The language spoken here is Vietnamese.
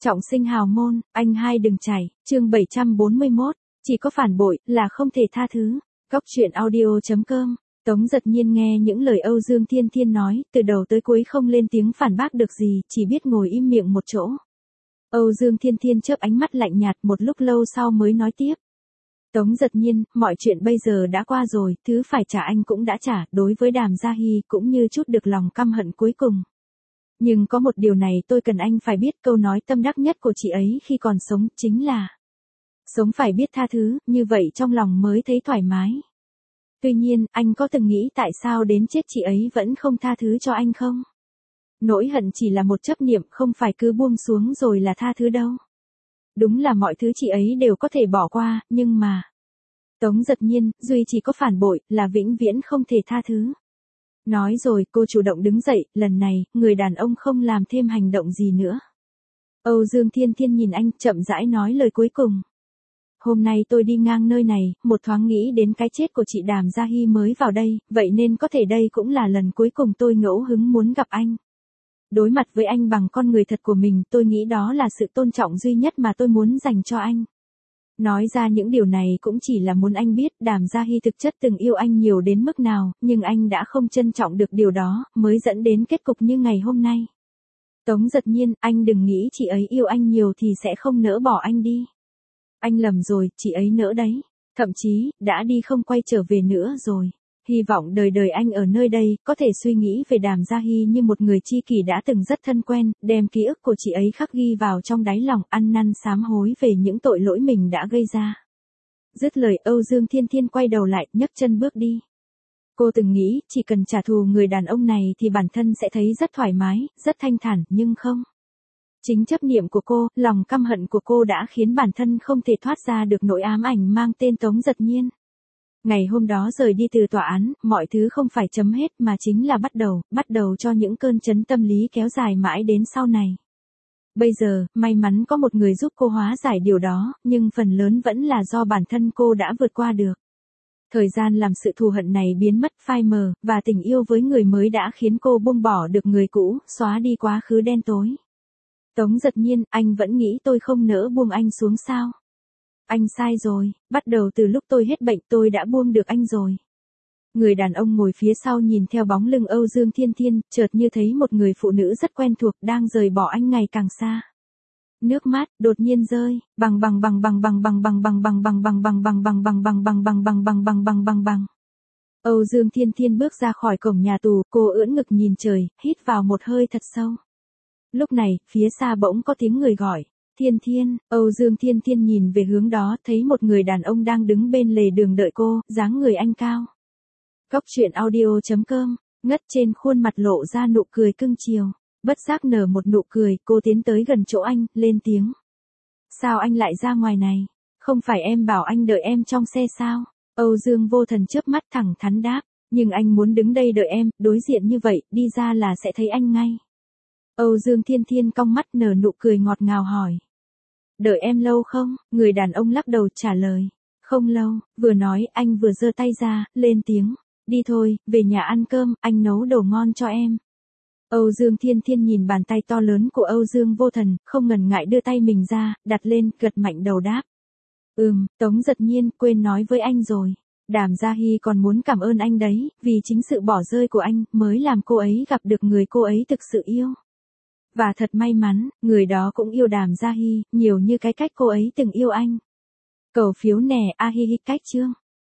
Trọng sinh hào môn, anh hai đừng chảy, chương 741, chỉ có phản bội là không thể tha thứ. Góc truyện audio.com. Tống Giật Nhiên nghe những lời Âu Dương Thiên Thiên nói, từ đầu tới cuối không lên tiếng phản bác được gì, chỉ biết ngồi im miệng một chỗ. Âu Dương Thiên Thiên chớp ánh mắt lạnh nhạt, một lúc lâu sau mới nói tiếp. Tống Giật Nhiên, mọi chuyện bây giờ đã qua rồi, thứ phải trả anh cũng đã trả, đối với Đàm Gia Hy cũng như chút được lòng căm hận cuối cùng. Nhưng có một điều này tôi cần anh phải biết, câu nói tâm đắc nhất của chị ấy khi còn sống chính là sống phải biết tha thứ, như vậy trong lòng mới thấy thoải mái. Tuy nhiên, anh có từng nghĩ tại sao đến chết chị ấy vẫn không tha thứ cho anh không? Nỗi hận chỉ là một chấp niệm, không phải cứ buông xuống rồi là tha thứ đâu. Đúng là mọi thứ chị ấy đều có thể bỏ qua, nhưng mà Tống Giật Nhiên, duy chỉ có phản bội là vĩnh viễn không thể tha thứ. Nói rồi cô chủ động đứng dậy, lần này, người đàn ông không làm thêm hành động gì nữa. Âu Dương Thiên Thiên nhìn anh, chậm rãi nói lời cuối cùng. Hôm nay tôi đi ngang nơi này, một thoáng nghĩ đến cái chết của chị Đàm Gia Hy mới vào đây, vậy nên có thể đây cũng là lần cuối cùng tôi ngẫu hứng muốn gặp anh. Đối mặt với anh bằng con người thật của mình, tôi nghĩ đó là sự tôn trọng duy nhất mà tôi muốn dành cho anh. Nói ra những điều này cũng chỉ là muốn anh biết Đàm Gia Hy thực chất từng yêu anh nhiều đến mức nào, nhưng anh đã không trân trọng được điều đó, mới dẫn đến kết cục như ngày hôm nay. Tống Giật Nhiên, anh đừng nghĩ chị ấy yêu anh nhiều thì sẽ không nỡ bỏ anh đi. Anh lầm rồi, chị ấy nỡ đấy. Thậm chí, đã đi không quay trở về nữa rồi. Hy vọng đời đời anh ở nơi đây, có thể suy nghĩ về Đàm Gia Hy như một người tri kỷ đã từng rất thân quen, đem ký ức của chị ấy khắc ghi vào trong đáy lòng, ăn năn sám hối về những tội lỗi mình đã gây ra. Dứt lời, Âu Dương Thiên Thiên quay đầu lại, nhấc chân bước đi. Cô từng nghĩ, chỉ cần trả thù người đàn ông này thì bản thân sẽ thấy rất thoải mái, rất thanh thản, nhưng không. Chính chấp niệm của cô, lòng căm hận của cô đã khiến bản thân không thể thoát ra được nỗi ám ảnh mang tên Tống Giật Nhiên. Ngày hôm đó rời đi từ tòa án, mọi thứ không phải chấm hết mà chính là bắt đầu cho những cơn chấn tâm lý kéo dài mãi đến sau này. Bây giờ, may mắn có một người giúp cô hóa giải điều đó, nhưng phần lớn vẫn là do bản thân cô đã vượt qua được. Thời gian làm sự thù hận này biến mất phai mờ, và tình yêu với người mới đã khiến cô buông bỏ được người cũ, xóa đi quá khứ đen tối. Tống Giật Nhiên, anh vẫn nghĩ tôi không nỡ buông anh xuống sao? Anh sai rồi, bắt đầu từ lúc tôi hết bệnh tôi đã buông được anh rồi. Người đàn ông ngồi phía sau nhìn theo bóng lưng Âu Dương Thiên Thiên, chợt như thấy một người phụ nữ rất quen thuộc đang rời bỏ anh ngày càng xa. Nước mắt đột nhiên rơi, bằng. Âu Dương Thiên Thiên bước ra khỏi cổng nhà tù, cô ưỡn ngực nhìn trời, hít vào một hơi thật sâu. Lúc này, phía xa bỗng có tiếng người gọi. Thiên Thiên, Âu Dương Thiên Thiên nhìn về hướng đó, thấy một người đàn ông đang đứng bên lề đường đợi cô, dáng người anh cao. Góc truyện audio.com, ngất trên khuôn mặt lộ ra nụ cười cưng chiều. Bất giác nở một nụ cười, cô tiến tới gần chỗ anh, lên tiếng. Sao anh lại ra ngoài này? Không phải em bảo anh đợi em trong xe sao? Âu Dương Vô Thần chớp mắt thẳng thắn đáp. Nhưng anh muốn đứng đây đợi em, đối diện như vậy, đi ra là sẽ thấy anh ngay. Âu Dương Thiên Thiên cong mắt nở nụ cười ngọt ngào hỏi. Đợi em lâu không? Người đàn ông lắc đầu trả lời. Không lâu, vừa nói anh vừa giơ tay ra, lên tiếng. Đi thôi, về nhà ăn cơm, anh nấu đồ ngon cho em. Âu Dương Thiên Thiên nhìn bàn tay to lớn của Âu Dương Vô Thần, không ngần ngại đưa tay mình ra, đặt lên, gật mạnh đầu đáp. Tống Giật Nhiên, quên nói với anh rồi. Đàm Gia Hy còn muốn cảm ơn anh đấy, vì chính sự bỏ rơi của anh, mới làm cô ấy gặp được người cô ấy thực sự yêu. Và thật may mắn, người đó cũng yêu Đàm Gia Hy, nhiều như cái cách cô ấy từng yêu anh. Cầu phiếu nè, a hi hi cách chương.